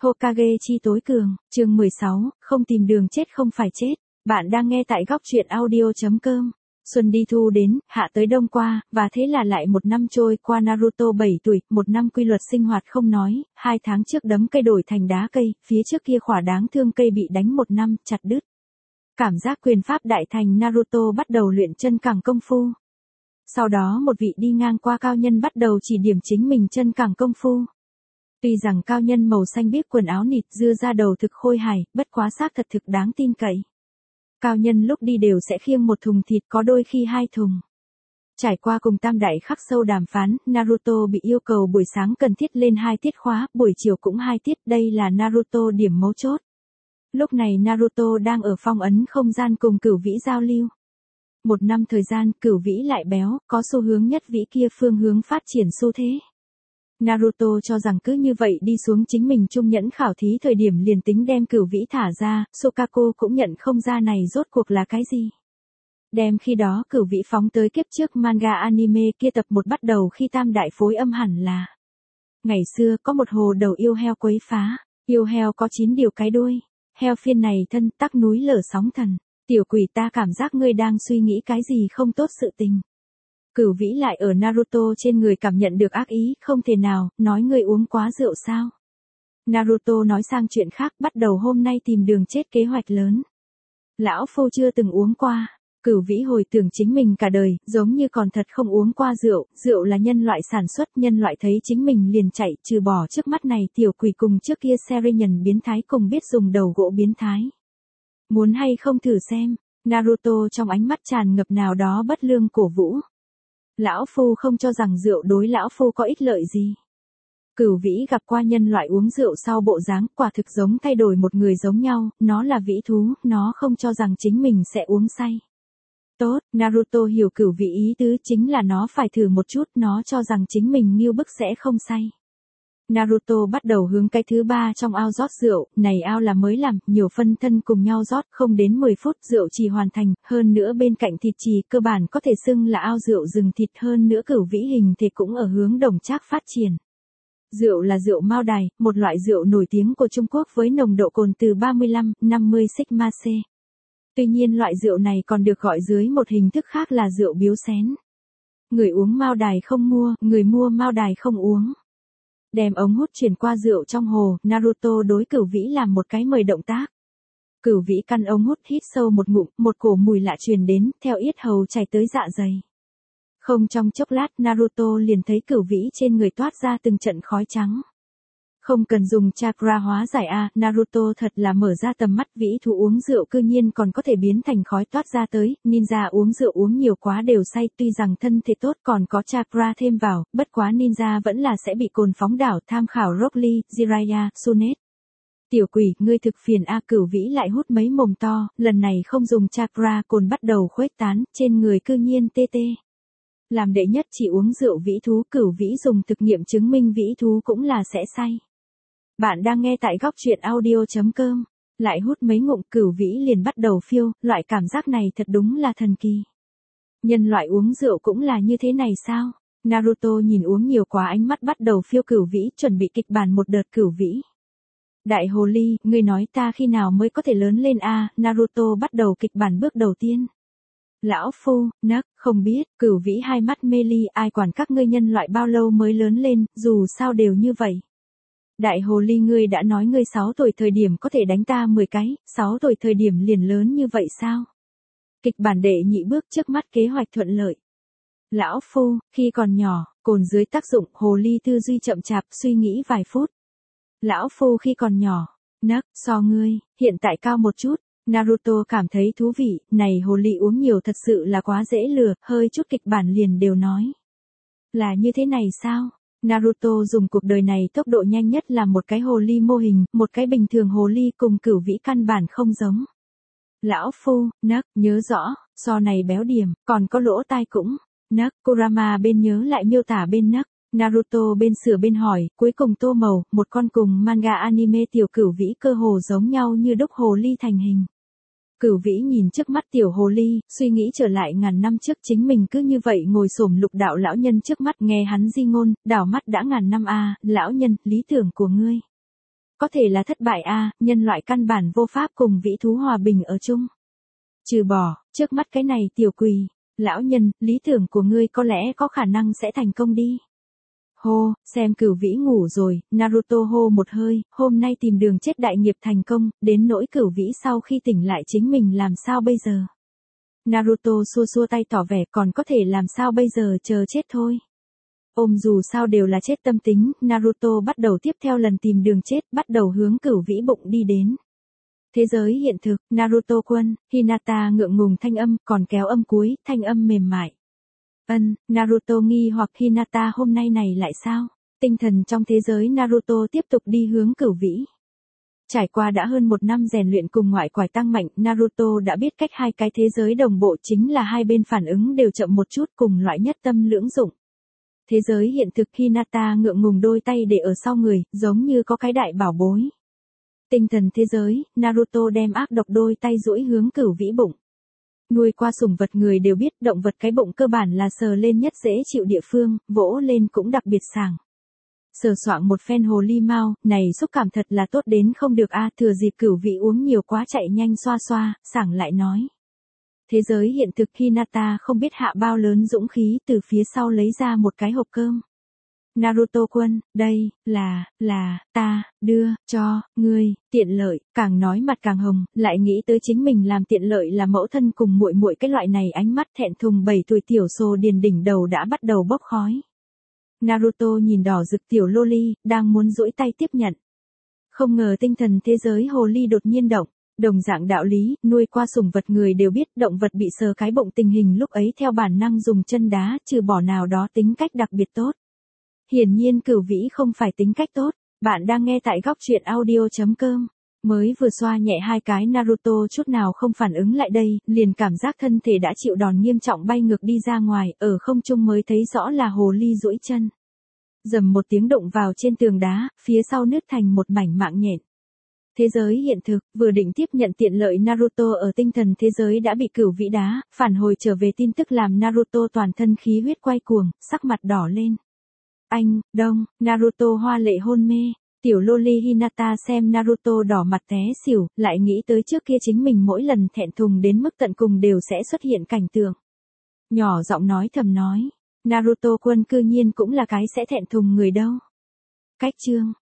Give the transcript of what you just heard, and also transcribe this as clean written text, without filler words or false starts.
Hokage chi tối cường, chương 16, không tìm đường chết không phải chết. Bạn đang nghe tại góc truyện audio.com. Xuân đi thu đến, hạ tới đông qua, và thế là lại một năm trôi qua. Naruto 7 tuổi, một năm quy luật sinh hoạt không nói, 2 tháng trước đấm cây đổi thành đá cây, phía trước kia khỏa đáng thương cây bị đánh 1 năm, chặt đứt. Cảm giác quyền pháp đại thành, Naruto bắt đầu luyện chân cẳng công phu. Sau đó một vị đi ngang qua cao nhân bắt đầu chỉ điểm chính mình chân cẳng công phu. Tuy rằng cao nhân màu xanh biếc quần áo nịt dưa ra đầu thực khôi hài, bất quá xác thật thực đáng tin cậy. Cao nhân lúc đi đều sẽ khiêng một thùng thịt, có đôi khi 2 thùng. Trải qua cùng tam đại khắc sâu đàm phán, Naruto bị yêu cầu buổi sáng cần thiết lên 2 tiết khóa, buổi chiều cũng 2 tiết, đây là Naruto điểm mấu chốt. Lúc này Naruto đang ở phong ấn không gian cùng Cửu Vĩ giao lưu. 1 năm thời gian, Cửu Vĩ lại béo, có xu hướng nhất vĩ kia phương hướng phát triển xu thế. Naruto cho rằng cứ như vậy đi xuống chính mình trung nhẫn khảo thí thời điểm liền tính đem Cửu Vĩ thả ra, Sukaku cũng nhận không ra này rốt cuộc là cái gì. Đem khi đó Cửu Vĩ phóng tới kiếp trước manga anime kia tập 1 bắt đầu khi tam đại phối âm hẳn là. Ngày xưa có một hồ đầu yêu heo quấy phá, yêu heo có 9 điều cái đuôi, heo phiên này thân tắc núi lở sóng thần, tiểu quỷ ta cảm giác ngươi đang suy nghĩ cái gì không tốt sự tình. Cửu Vĩ lại ở Naruto trên người cảm nhận được ác ý, không thể nào, nói ngươi uống quá rượu sao. Naruto nói sang chuyện khác, bắt đầu hôm nay tìm đường chết kế hoạch lớn. Lão phu chưa từng uống qua. Cửu Vĩ hồi tưởng chính mình cả đời, giống như còn thật không uống qua rượu, rượu là nhân loại sản xuất, nhân loại thấy chính mình liền chạy, trừ bỏ trước mắt này tiểu quỷ cùng trước kia Serian biến thái cùng biết dùng đầu gỗ biến thái. Muốn hay không thử xem, Naruto trong ánh mắt tràn ngập nào đó bất lương cổ vũ. Lão phu không cho rằng rượu đối lão phu có ích lợi gì. Cửu Vĩ gặp qua nhân loại uống rượu sau bộ dáng, quả thực giống thay đổi một người giống nhau, nó là vĩ thú, nó không cho rằng chính mình sẽ uống say. Tốt, Naruto hiểu Cửu Vĩ ý tứ chính là nó phải thử một chút, nó cho rằng chính mình nghiêu bức sẽ không say. Naruto bắt đầu hướng cái thứ 3 trong ao rót rượu, này ao là mới làm, nhiều phân thân cùng nhau rót, không đến 10 phút rượu chỉ hoàn thành, hơn nữa bên cạnh thịt trì cơ bản có thể xưng là ao rượu rừng thịt, hơn nữa Cửu Vĩ hình thể cũng ở hướng đồng trác phát triển. Rượu là rượu Mao Đài, một loại rượu nổi tiếng của Trung Quốc với nồng độ cồn từ 35-50 sigma C. Tuy nhiên loại rượu này còn được gọi dưới một hình thức khác là rượu biếu xén. Người uống Mao Đài không mua, người mua Mao Đài không uống. Đem ống hút chuyển qua rượu trong hồ, Naruto đối Cửu Vĩ làm một cái mời động tác. Cửu Vĩ căn ống hút hít sâu một ngụm, một cổ mùi lạ truyền đến, theo yết hầu chảy tới dạ dày. Không trong chốc lát Naruto liền thấy Cửu Vĩ trên người toát ra từng trận khói trắng. Không cần dùng chakra hóa giải a, Naruto thật là mở ra tầm mắt, vĩ thú uống rượu cư nhiên còn có thể biến thành khói toát ra tới, ninja uống rượu uống nhiều quá đều say, tuy rằng thân thể tốt còn có chakra thêm vào, bất quá ninja vẫn là sẽ bị cồn phóng đảo, tham khảo Rock Lee, Jiraiya, Sunet. Tiểu quỷ, ngươi thực phiền a. Cửu Vĩ lại hút mấy mồm to, lần này không dùng chakra, cồn bắt đầu khuếch tán, trên người cư nhiên tê tê. Làm đệ nhất chỉ uống rượu vĩ thú, Cửu Vĩ dùng thực nghiệm chứng minh vĩ thú cũng là sẽ say. Bạn đang nghe tại góc truyện audio.com. Lại hút mấy ngụm Cửu Vĩ liền bắt đầu phiêu, loại cảm giác này thật đúng là thần kỳ. Nhân loại uống rượu cũng là như thế này sao? Naruto nhìn uống nhiều quá ánh mắt bắt đầu phiêu Cửu Vĩ, chuẩn bị kịch bản một đợt Cửu Vĩ. Đại hồ ly, ngươi nói ta khi nào mới có thể lớn lên a? Naruto bắt đầu kịch bản bước đầu tiên. Lão phu, nấc, không biết, Cửu Vĩ hai mắt mê ly, ai quản các ngươi nhân loại bao lâu mới lớn lên, dù sao đều như vậy. Đại hồ ly, ngươi đã nói ngươi 6 tuổi thời điểm có thể đánh ta 10 cái, 6 tuổi thời điểm liền lớn như vậy sao? Kịch bản đệ nhị bước, trước mắt kế hoạch thuận lợi. Lão phu, khi còn nhỏ, cồn dưới tác dụng, hồ ly tư duy chậm chạp, suy nghĩ vài phút. Lão phu khi còn nhỏ, nấc, so ngươi, hiện tại cao một chút. Naruto cảm thấy thú vị, này hồ ly uống nhiều thật sự là quá dễ lừa, hơi chút kịch bản liền đều nói. Là như thế này sao? Naruto dùng cuộc đời này tốc độ nhanh nhất làm một cái hồ ly mô hình, một cái bình thường hồ ly cùng Cửu Vĩ căn bản không giống. Lão phu, nấc, nhớ rõ, so này béo điểm, còn có lỗ tai cũng, nấc, Kurama bên nhớ lại miêu tả bên nấc, Naruto bên sửa bên hỏi, cuối cùng tô màu, một con cùng manga anime tiểu Cửu Vĩ cơ hồ giống nhau như đúc hồ ly thành hình. Cửu Vĩ nhìn trước mắt tiểu hồ ly, suy nghĩ trở lại ngàn năm trước chính mình cứ như vậy ngồi xổm lục đạo lão nhân trước mắt nghe hắn di ngôn, đảo mắt đã ngàn năm a, lão nhân, lý tưởng của ngươi. có thể là thất bại a, nhân loại căn bản vô pháp cùng vĩ thú hòa bình ở chung. Trừ bỏ, trước mắt cái này tiểu quỷ, lão nhân, lý tưởng của ngươi có lẽ có khả năng sẽ thành công đi. Hô, xem cửu vĩ ngủ rồi, Naruto hô một hơi, hôm nay tìm đường chết đại nghiệp thành công, đến nỗi cửu vĩ sau khi tỉnh lại chính mình làm sao bây giờ. Naruto xua xua tay tỏ vẻ còn có thể làm sao bây giờ chờ chết thôi. Ôm dù sao đều là chết tâm tính, Naruto bắt đầu tiếp theo lần tìm đường chết, bắt đầu hướng cửu vĩ bụng đi đến. Thế giới hiện thực, Naruto quân, Hinata ngượng ngùng thanh âm, còn kéo âm cuối, thanh âm mềm mại. Naruto nghi hoặc Hinata hôm nay này lại sao? Tinh thần trong thế giới Naruto tiếp tục đi hướng cửu vĩ. Trải qua đã hơn 1 năm rèn luyện cùng ngoại quải tăng mạnh, Naruto đã biết cách hai cái thế giới đồng bộ chính là hai bên phản ứng đều chậm một chút cùng loại nhất tâm lưỡng dụng. Thế giới hiện thực Hinata ngượng ngùng đôi tay để ở sau người, giống như có cái đại bảo bối. Tinh thần thế giới, Naruto đem ác độc đôi tay duỗi hướng cửu vĩ bụng. Nuôi qua sủng vật người đều biết động vật cái bụng cơ bản là sờ lên nhất dễ chịu địa phương, vỗ lên cũng đặc biệt sảng. Sờ soạng một phen hồ ly mau, này xúc cảm thật là tốt đến không được a, thừa dịp cửu vĩ uống nhiều quá chạy nhanh xoa xoa, sảng lại nói. Thế giới hiện thực Hinata không biết hạ bao lớn dũng khí từ phía sau lấy ra một cái hộp cơm. Naruto quân, đây, là, ta, đưa, cho, ngươi, tiện lợi, càng nói mặt càng hồng, lại nghĩ tới chính mình làm tiện lợi là mẫu thân cùng muội muội cái loại này ánh mắt thẹn thùng 7 tuổi tiểu sồ điền đỉnh đầu đã bắt đầu bốc khói. Naruto nhìn đỏ rực tiểu loli, đang muốn duỗi tay tiếp nhận. Không ngờ tinh thần thế giới hồ ly đột nhiên động. Đồng dạng đạo lý, nuôi qua sủng vật người đều biết động vật bị sờ cái bụng tình hình lúc ấy theo bản năng dùng chân đá, trừ bỏ nào đó tính cách đặc biệt tốt. Hiển nhiên cửu vĩ không phải tính cách tốt, bạn đang nghe tại góc truyện audio.com. Mới vừa xoa nhẹ hai cái Naruto chút nào không phản ứng lại đây, liền cảm giác thân thể đã chịu đòn nghiêm trọng bay ngược đi ra ngoài, ở không trung mới thấy rõ là hồ ly duỗi chân. Dầm một tiếng đụng vào trên tường đá, phía sau nứt thành một mảnh mạng nhện. Thế giới hiện thực, vừa định tiếp nhận tiện lợi Naruto ở tinh thần thế giới đã bị cửu vĩ đá, phản hồi trở về tin tức làm Naruto toàn thân khí huyết quay cuồng, sắc mặt đỏ lên. Naruto hoa lệ hôn mê, tiểu loli Hinata xem Naruto đỏ mặt té xỉu, lại nghĩ tới trước kia chính mình mỗi lần thẹn thùng đến mức tận cùng đều sẽ xuất hiện cảnh tượng. Nhỏ giọng nói thầm nói, Naruto quân cư nhiên cũng là cái sẽ thẹn thùng người đâu. Cách chương